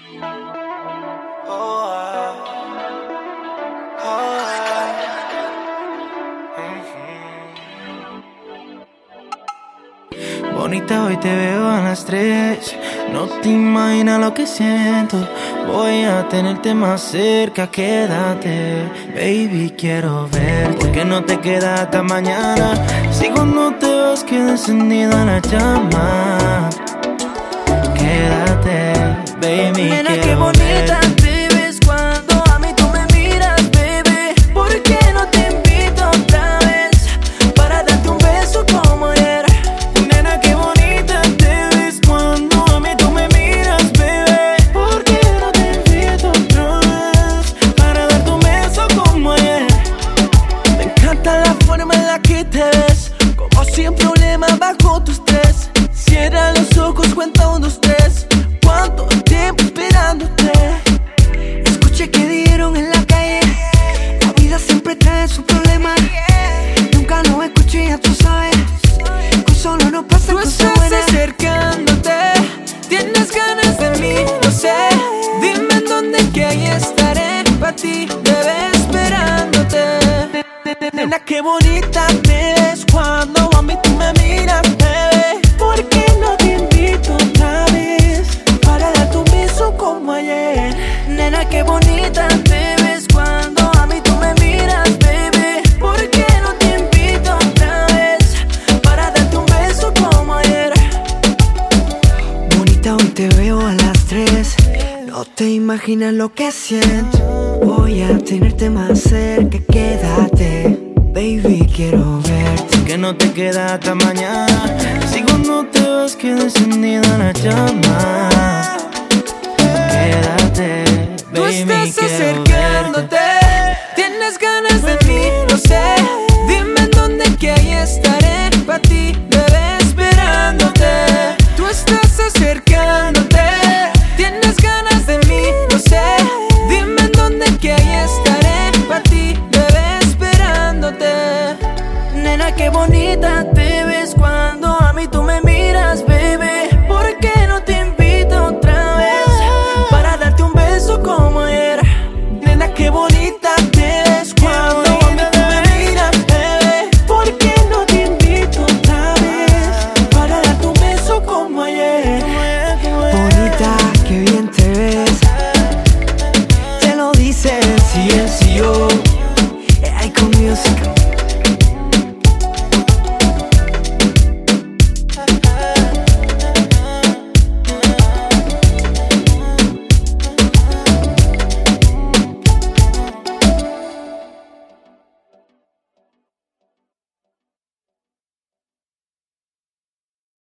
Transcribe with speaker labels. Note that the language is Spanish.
Speaker 1: Bonita, hoy te veo a las 3. No te imaginas lo que siento. Voy a tenerte más cerca, quédate. Baby, quiero verte. ¿Por qué no te quedas hasta mañana? Si cuando te vas queda encendida la llama. Quédate, baby,
Speaker 2: nena,
Speaker 1: quiero
Speaker 2: qué bonita
Speaker 1: verte.
Speaker 2: te ves cuando a mí tú me miras, baby. ¿Por qué no te invito otra vez para darte un beso como ayer?
Speaker 1: Nena, qué bonita te ves cuando a mí tú me miras, baby. ¿Por qué no te invito otra vez para darte un beso como ayer?
Speaker 2: Me encanta la forma en la que te ves, como sin problema bajo tu estrés. Cierra los ojos, cuenta 1, 2, 3. ¿Cuánto tiempo esperándote? Escuché que dijeron en la calle, la vida siempre trae su problema. Nunca lo escuché, ya tú sabes, con solo no pasa cosas buenas. Tú estás acercándote, tienes ganas de mí, no sé. Dime en dónde, que ahí estaré pa' ti, bebé, esperándote. Nena, qué bonita te ves cuando a mí tú me miras, bebé. ¿Por qué no te invito otra vez para darte un beso como ayer? Nena, qué bonita te ves cuando a mí tú me miras, baby. ¿Por qué no te invito otra vez para darte un beso como ayer? Bonita, hoy te veo a las 3. No te imaginas lo que siento. Voy a tenerte más cerca, quédate. Baby, quiero verte.
Speaker 1: ¿Por qué no te quedas hasta mañana? Si cuando te vas queda encendida la llama. Quédate, baby,
Speaker 2: Tú estás
Speaker 1: quiero
Speaker 2: acercándote,
Speaker 1: verte.
Speaker 2: tienes ganas de mí.